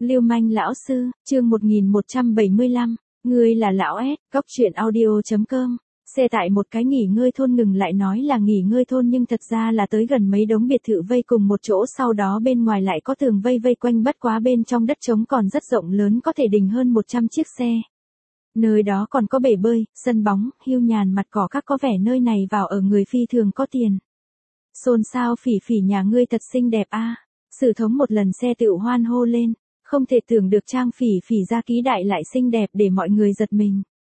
Lưu manh lão sư, chương 1175, ngươi là lão S, góc truyện audio.com. Xe tại một cái nghỉ ngơi thôn ngừng lại nói là nghỉ ngơi thôn nhưng thật ra là tới gần mấy đống biệt thự vây cùng một chỗ, sau đó bên ngoài lại có tường vây vây quanh, bất quá bên trong đất trống còn rất rộng lớn, có thể đình hơn 100 chiếc xe. Nơi đó còn có bể bơi, sân bóng, hiu nhàn mặt cỏ, các có vẻ nơi này vào ở người phi thường có tiền. Xôn xao, Phỉ Phỉ nhà ngươi thật xinh đẹp a. Sử Thống một lần xe tựu hoan hô lên, không thể tưởng được Trang Phỉ Phỉ gia ký đại lại xinh đẹp để mọi người giật mình.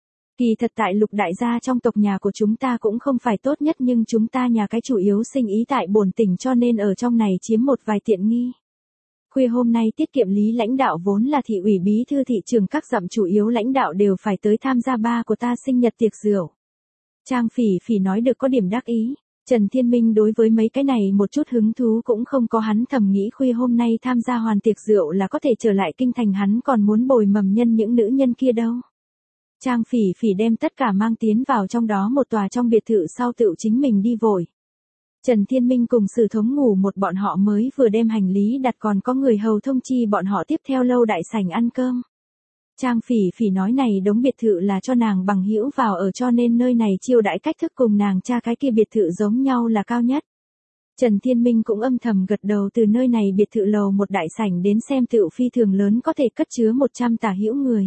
Kỳ thật tại Lục đại gia trong tộc nhà của chúng ta cũng không phải tốt nhất, nhưng chúng ta nhà cái chủ yếu sinh ý tại Bồn Tỉnh cho nên ở trong này chiếm một vài tiện nghi. Khuya hôm nay tiết kiệm lý lãnh đạo vốn là thị ủy bí thư thị trường các dặm chủ yếu lãnh đạo đều phải tới tham gia ba của ta sinh nhật tiệc rượu. Trang Phỉ Phỉ nói được có điểm đắc ý. Trần Thiên Minh đối với mấy cái này một chút hứng thú cũng không có, hắn thầm nghĩ khuya hôm nay tham gia hoàn tiệc rượu là có thể trở lại kinh thành, hắn còn muốn bồi mầm nhân những nữ nhân kia đâu. Trang Phỉ Phỉ đem tất cả mang tiến vào trong đó một tòa trong biệt thự sau tự chính mình đi vội. Trần Thiên Minh cùng Sử Thống ngủ một, bọn họ mới vừa đem hành lý đặt, còn có người hầu thông chi bọn họ tiếp theo lâu đại sảnh ăn cơm. Trang Phỉ Phỉ nói này đống biệt thự là cho nàng bằng hữu vào ở, cho nên nơi này chiêu đãi cách thức cùng nàng cha cái kia biệt thự giống nhau là cao nhất. Trần Thiên Minh cũng âm thầm gật đầu, từ nơi này biệt thự lầu một đại sảnh đến xem tựu phi thường lớn, có thể cất chứa 100 tả hữu người.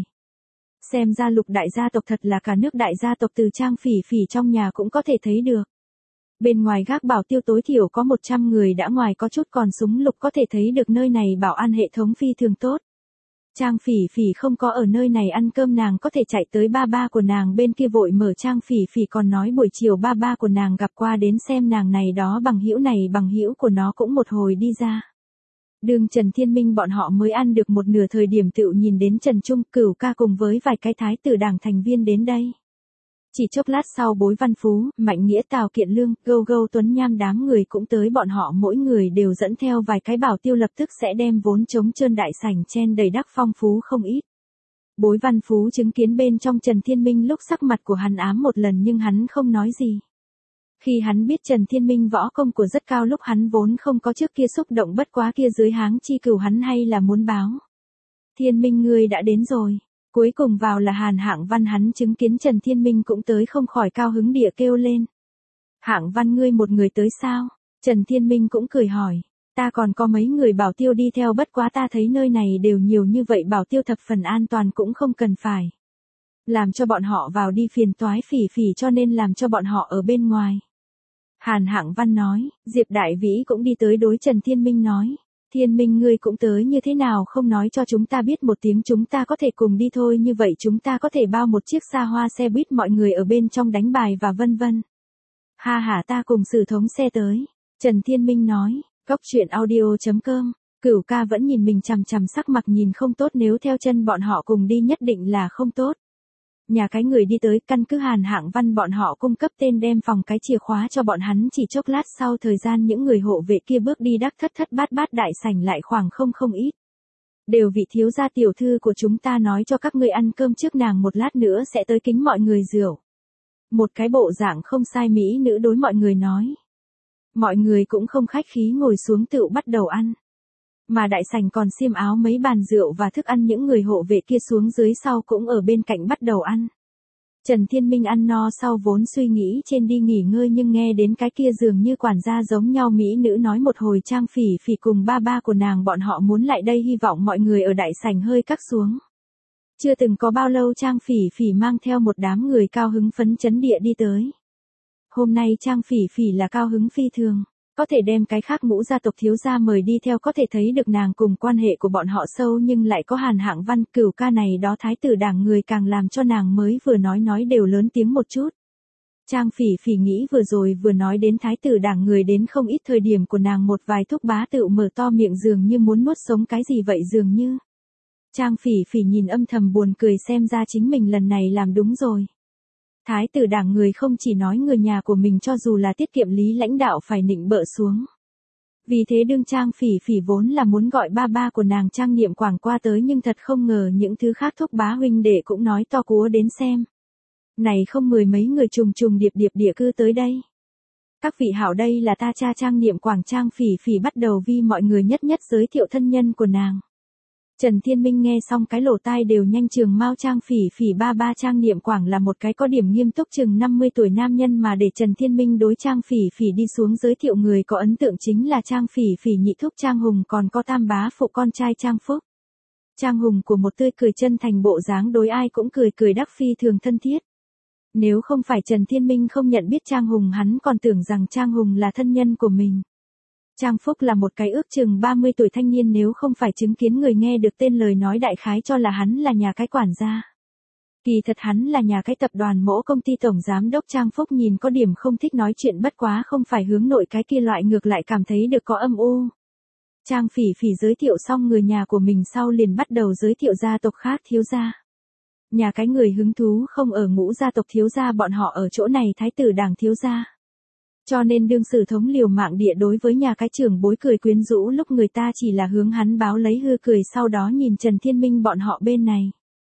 Xem ra Lục đại gia tộc thật là cả nước đại gia tộc, từ Trang Phỉ Phỉ trong nhà cũng có thể thấy được. Bên ngoài gác bảo tiêu tối thiểu có 100 người đã ngoài có chút còn súng lục, có thể thấy được nơi này bảo an hệ thống phi thường tốt. Trang Phỉ Phỉ không có ở nơi này ăn cơm, nàng có thể chạy tới ba ba của nàng bên kia vội mở. Trang Phỉ Phỉ còn nói buổi chiều ba ba của nàng gặp qua đến xem nàng này đó bằng hữu của nó cũng một hồi đi ra. Đường Trần Thiên Minh bọn họ mới ăn được một nửa thời điểm tựu nhìn đến Trần Trung, Cửu ca cùng với vài cái thái tử đảng thành viên đến đây. Chỉ chốc lát sau Bối Văn Phú, Mạnh Nghĩa, Tào Kiện Lương, Gâu Tuấn Nham đám người cũng tới, bọn họ mỗi người đều dẫn theo vài cái bảo tiêu, lập tức sẽ đem vốn trống trơn đại sảnh chen đầy đắc phong phú không ít. Bối Văn Phú chứng kiến bên trong Trần Thiên Minh lúc sắc mặt của hắn ám một lần nhưng hắn không nói gì. Khi hắn biết Trần Thiên Minh võ công của rất cao, lúc hắn vốn không có trước kia xúc động, bất quá kia dưới háng chi cửu hắn hay là muốn báo. Thiên Minh ngươi đã đến rồi. Cuối cùng vào là Hàn Hạng Văn, hắn chứng kiến Trần Thiên Minh cũng tới không khỏi cao hứng địa kêu lên. Hạng Văn ngươi một người tới sao? Trần Thiên Minh cũng cười hỏi. Ta còn có mấy người bảo tiêu đi theo, bất quá ta thấy nơi này đều nhiều như vậy bảo tiêu thập phần an toàn, cũng không cần phải làm cho bọn họ vào đi phiền toái Phỉ Phỉ, cho nên làm cho bọn họ ở bên ngoài. Hàn Hạng Văn nói. Diệp Đại Vĩ cũng đi tới đối Trần Thiên Minh nói. Thiên Minh ngươi cũng tới, như thế nào không nói cho chúng ta biết một tiếng, chúng ta có thể cùng đi thôi, như vậy chúng ta có thể bao một chiếc xa hoa xe buýt, mọi người ở bên trong đánh bài và vân vân. Ha ha, ta cùng Sử Thống xe tới. Trần Thiên Minh nói. Góc truyện audio.com. Cửu ca vẫn nhìn mình chằm chằm, sắc mặt nhìn không tốt, nếu theo chân bọn họ cùng đi nhất định là không tốt. Nhà cái người đi tới, căn cứ Hàn Hạng Văn bọn họ cung cấp tên, đem phòng cái chìa khóa cho bọn hắn, chỉ chốc lát sau thời gian những người hộ vệ kia bước đi đắc thất bát đại sảnh lại khoảng không ít. Đều vị thiếu gia tiểu thư của chúng ta nói cho các ngươi ăn cơm trước, nàng một lát nữa sẽ tới kính mọi người rượu. Một cái bộ dạng không sai mỹ nữ đối mọi người nói. Mọi người cũng không khách khí ngồi xuống tựu bắt đầu ăn. Mà đại sảnh còn xiêm áo mấy bàn rượu và thức ăn, những người hộ vệ kia xuống dưới sau cũng ở bên cạnh bắt đầu ăn. Trần Thiên Minh ăn no sau vốn suy nghĩ trên đi nghỉ ngơi, nhưng nghe đến cái kia dường như quản gia giống nhau mỹ nữ nói một hồi Trang Phỉ Phỉ cùng ba ba của nàng bọn họ muốn lại đây, hy vọng mọi người ở đại sảnh hơi cắt xuống. Chưa từng có bao lâu Trang Phỉ Phỉ mang theo một đám người cao hứng phấn chấn địa đi tới. Hôm nay Trang Phỉ Phỉ là cao hứng phi thường. Có thể đem cái khác ngũ gia tộc thiếu gia mời đi theo, có thể thấy được nàng cùng quan hệ của bọn họ sâu, nhưng lại có Hàn Hạng Văn, Cửu ca này đó thái tử đảng người càng làm cho nàng mới vừa nói đều lớn tiếng một chút. Trang Phỉ Phỉ nghĩ vừa nói đến thái tử đảng người đến không ít, thời điểm của nàng một vài thúc bá tự mở to miệng dường như muốn nuốt sống cái gì vậy dường như. Trang Phỉ Phỉ nhìn âm thầm buồn cười, xem ra chính mình lần này làm đúng rồi. Thái tử đảng người không chỉ nói người nhà của mình, cho dù là tiết kiệm lý lãnh đạo phải nịnh bợ xuống. Vì thế đương Trang Phỉ Phỉ vốn là muốn gọi ba ba của nàng Trang Niệm Quảng qua tới, nhưng thật không ngờ những thứ khác thúc bá huynh đệ cũng nói to cúa đến xem. Này không mười mấy người trùng điệp địa cư tới đây. Các vị hảo, đây là ta cha Trang Niệm Quảng. Trang Phỉ Phỉ bắt đầu vi mọi người nhất giới thiệu thân nhân của nàng. Trần Thiên Minh nghe xong cái lỗ tai đều nhanh trường mau. Trang Phỉ Phỉ ba ba Trang Niệm Quảng là một cái có điểm nghiêm túc chừng 50 tuổi nam nhân mà để Trần Thiên Minh đối Trang Phỉ Phỉ đi xuống giới thiệu người có ấn tượng chính là Trang Phỉ Phỉ nhị thúc Trang Hùng còn có tam bá phụ con trai Trang Phúc. Trang Hùng của một tươi cười chân thành bộ dáng đối ai cũng cười cười đắc phi thường thân thiết. Nếu không phải Trần Thiên Minh không nhận biết Trang Hùng hắn còn tưởng rằng Trang Hùng là thân nhân của mình. Trang Phúc là một cái ước chừng 30 tuổi thanh niên nếu không phải chứng kiến người nghe được tên lời nói đại khái cho là hắn là nhà cái quản gia. Kỳ thật hắn là nhà cái tập đoàn mỗ công ty tổng giám đốc. Trang Phúc nhìn có điểm không thích nói chuyện bất quá không phải hướng nội cái kia loại ngược lại cảm thấy được có âm u. Trang Phỉ Phỉ giới thiệu xong người nhà của mình sau liền bắt đầu giới thiệu gia tộc khác thiếu gia. Nhà cái người hứng thú không ở Ngũ gia tộc thiếu gia bọn họ ở chỗ này thái tử đảng thiếu gia. Cho nên đương sử thống liều mạng địa đối với nhà cái trưởng bối cười quyến rũ lúc người ta chỉ là hướng hắn báo lấy hư cười sau đó nhìn Trần Thiên Minh bọn họ bên này.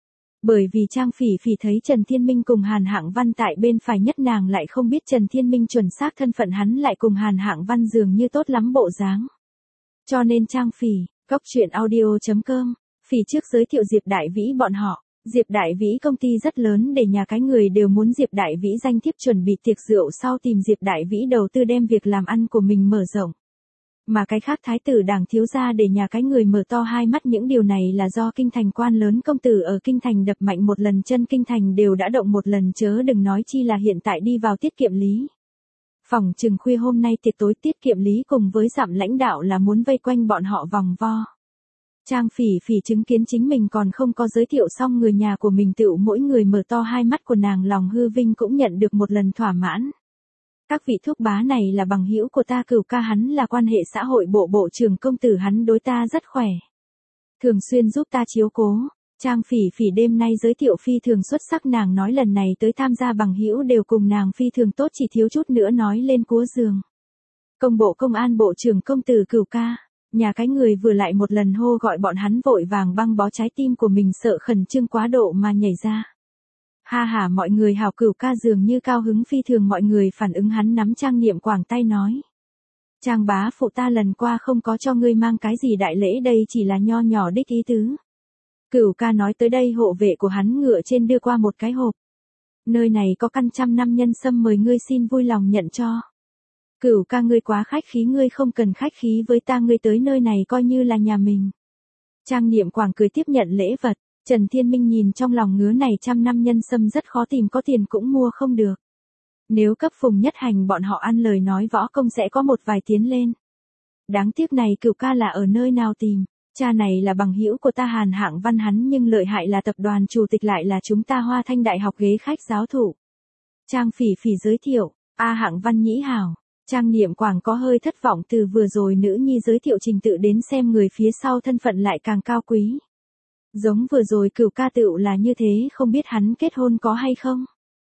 Bởi vì Trang Phỉ Phỉ thấy Trần Thiên Minh cùng Hàn Hạng Văn tại bên phải nhất nàng lại không biết Trần Thiên Minh chuẩn xác thân phận hắn lại cùng Hàn Hạng Văn dường như tốt lắm bộ dáng. Cho nên Trang Phỉ, Cốc Truyện Audio.com, Phỉ trước giới thiệu Diệp Đại Vĩ bọn họ. Diệp Đại Vĩ công ty rất lớn để nhà cái người đều muốn Diệp Đại Vĩ danh thiếp chuẩn bị tiệc rượu sau tìm Diệp Đại Vĩ đầu tư đem việc làm ăn của mình mở rộng. Mà cái khác thái tử đảng thiếu gia để nhà cái người mở to hai mắt những điều này là do kinh thành quan lớn công tử ở kinh thành đập mạnh một lần chân kinh thành đều đã động một lần chớ đừng nói chi là hiện tại đi vào tiết kiệm lý. Phòng chừng khuya hôm nay tiệc tối tiết kiệm lý cùng với dặm lãnh đạo là muốn vây quanh bọn họ vòng vo. Trang Phỉ Phỉ chứng kiến chính mình còn không có giới thiệu xong người nhà của mình tựu mỗi người mở to hai mắt của nàng lòng hư vinh cũng nhận được một lần thỏa mãn. Các vị thúc bá này là bằng hữu của ta Cửu ca hắn là quan hệ xã hội bộ bộ trưởng công tử hắn đối ta rất khỏe. Thường xuyên giúp ta chiếu cố. Trang Phỉ Phỉ đêm nay giới thiệu phi thường xuất sắc nàng nói lần này tới tham gia bằng hữu đều cùng nàng phi thường tốt chỉ thiếu chút nữa nói lên cúa giường. Công bộ công an bộ trưởng công tử Cửu ca. Nhà cái người vừa lại một lần hô gọi bọn hắn vội vàng băng bó trái tim của mình sợ khẩn trương quá độ mà nhảy ra. Ha ha mọi người hào Cửu ca dường như cao hứng phi thường mọi người phản ứng hắn nắm Trang Niệm Quảng tay nói. Trang bá phụ ta lần qua không có cho ngươi mang cái gì đại lễ đây chỉ là nho nhỏ đích ý tứ. Cửu ca nói tới đây hộ vệ của hắn ngựa trên đưa qua một cái hộp. Nơi này có căn 100 năm nhân sâm mời ngươi xin vui lòng nhận cho. Cửu ca ngươi quá khách khí ngươi không cần khách khí với ta ngươi tới nơi này coi như là nhà mình. Trang Niệm Quảng cười tiếp nhận lễ vật, Trần Thiên Minh nhìn trong lòng ngứa này 100 năm nhân sâm rất khó tìm có tiền cũng mua không được. Nếu cấp Phùng Nhất Hành bọn họ ăn lời nói võ công sẽ có một vài tiến lên. Đáng tiếc này Cửu ca là ở nơi nào tìm, cha này là bằng hữu của ta Hàn Hạng Văn hắn nhưng lợi hại là tập đoàn chủ tịch lại là chúng ta Hoa Thanh Đại học ghế khách giáo thụ. Trang Phỉ Phỉ giới thiệu, A Hạng Văn nhĩ hảo. Trang Niệm Quảng có hơi thất vọng từ vừa rồi nữ nhi giới thiệu trình tự đến xem người phía sau thân phận lại càng cao quý. Giống vừa rồi Cửu ca tựu là như thế không biết hắn kết hôn có hay không.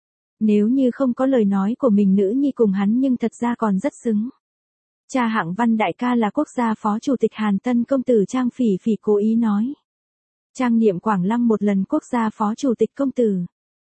Nếu như không có lời nói của mình nữ nhi cùng hắn nhưng thật ra còn rất xứng. Cha Hạng Văn đại ca là quốc gia phó chủ tịch Hàn Tân công tử Trang Phỉ Phỉ cố ý nói. Trang Niệm Quảng lăng một lần quốc gia phó chủ tịch công tử.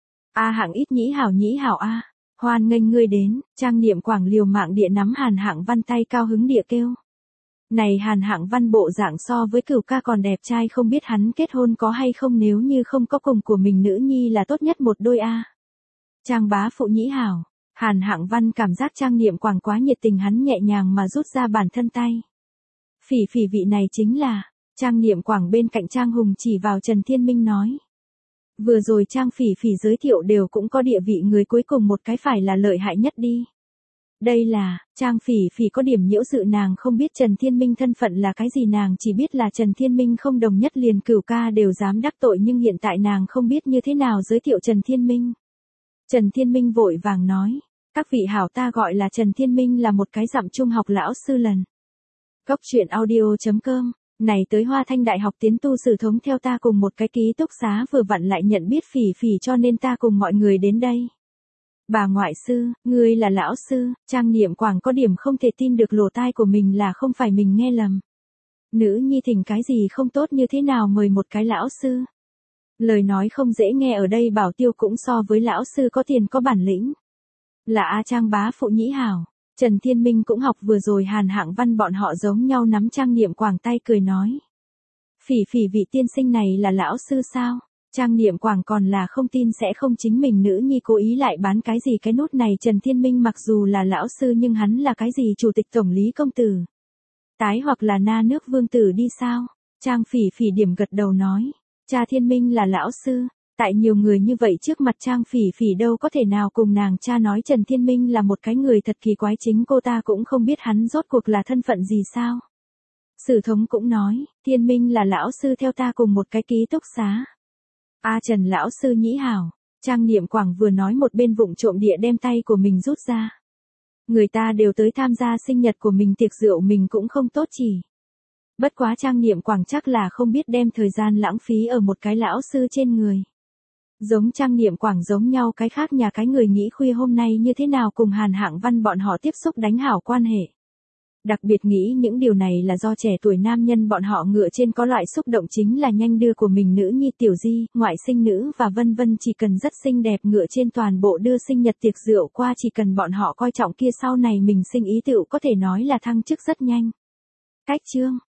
A Hạng ít nhĩ hảo a. Hoan nghênh ngươi đến, Trang Niệm Quảng liều mạng địa nắm Hàn Hạng Văn tay cao hứng địa kêu. Này Hàn Hạng Văn bộ dạng so với Cửu ca còn đẹp trai không biết hắn kết hôn có hay không nếu như không có cùng của mình nữ nhi là tốt nhất một đôi a. Trang bá phụ nhĩ hảo, Hàn Hạng Văn cảm giác Trang Niệm Quảng quá nhiệt tình hắn nhẹ nhàng mà rút ra bản thân tay. Phỉ Phỉ vị này chính là, Trang Niệm Quảng bên cạnh Trang Hùng chỉ vào Trần Thiên Minh nói. Vừa rồi Trang Phỉ Phỉ giới thiệu đều cũng có địa vị người cuối cùng một cái phải là lợi hại nhất đi. Đây là, Trang Phỉ Phỉ có điểm nhiễu sự nàng không biết Trần Thiên Minh thân phận là cái gì nàng chỉ biết là Trần Thiên Minh không đồng nhất liền Cửu ca đều dám đắc tội nhưng hiện tại nàng không biết như thế nào giới thiệu Trần Thiên Minh. Trần Thiên Minh vội vàng nói, các vị hảo ta gọi là Trần Thiên Minh là một cái dặm trung học lão sư lần. Cốc Truyện Audio.com, này tới Hoa Thanh Đại học tiến tu sử thống theo ta cùng một cái ký túc xá vừa vặn lại nhận biết Phỉ Phỉ cho nên ta cùng mọi người đến đây. Bà ngoại sư, ngươi là lão sư, Trang Niệm Quảng có điểm không thể tin được lỗ tai của mình là không phải mình nghe lầm. Nữ nhi thỉnh cái gì không tốt như thế nào mời một cái lão sư. Lời nói không dễ nghe ở đây Bảo Tiêu cũng so với lão sư có tiền có bản lĩnh. Là A Trang bá phụ nhĩ hảo, Trần Thiên Minh cũng học vừa rồi Hàn Hạng Văn bọn họ giống nhau nắm Trang Niệm Quảng tay cười nói. Phỉ Phỉ phỉ vị tiên sinh này là lão sư sao? Trang Niệm Quảng còn là không tin sẽ không chính mình nữ nhi cố ý lại bán cái gì cái nút này. Trần Thiên Minh mặc dù là lão sư nhưng hắn là cái gì chủ tịch tổng lý công tử? Tái hoặc là na nước vương tử đi sao? Trang Phỉ Phỉ điểm gật đầu nói. Cha Thiên Minh là lão sư. Tại nhiều người như vậy trước mặt Trang Phỉ Phỉ đâu có thể nào cùng nàng cha nói Trần Thiên Minh là một cái người thật kỳ quái, chính cô ta cũng không biết hắn rốt cuộc là thân phận gì sao. Sử Thống cũng nói, Thiên Minh là lão sư theo ta cùng một cái ký túc xá. Trần lão sư nhĩ hảo. Trang Niệm Quảng vừa nói một bên vụng trộm địa đem tay của mình rút ra. Người ta đều tới tham gia sinh nhật của mình, tiệc rượu mình cũng không tốt chỉ. Bất quá Trang Niệm Quảng chắc là không biết đem thời gian lãng phí ở một cái lão sư trên người. Giống Trang Niệm Quảng giống nhau cái khác nhà cái người nghĩ khuya hôm nay như thế nào cùng Hàn Hạng Văn bọn họ tiếp xúc đánh hảo quan hệ. Đặc biệt nghĩ những điều này là do trẻ tuổi nam nhân bọn họ ngựa trên có loại xúc động chính là nhanh đưa của mình nữ nhi Tiểu Di, ngoại sinh nữ và vân vân, chỉ cần rất xinh đẹp ngựa trên toàn bộ đưa sinh nhật tiệc rượu qua, chỉ cần bọn họ coi trọng kia sau này mình sinh ý tựu có thể nói là thăng chức rất nhanh. Cách chương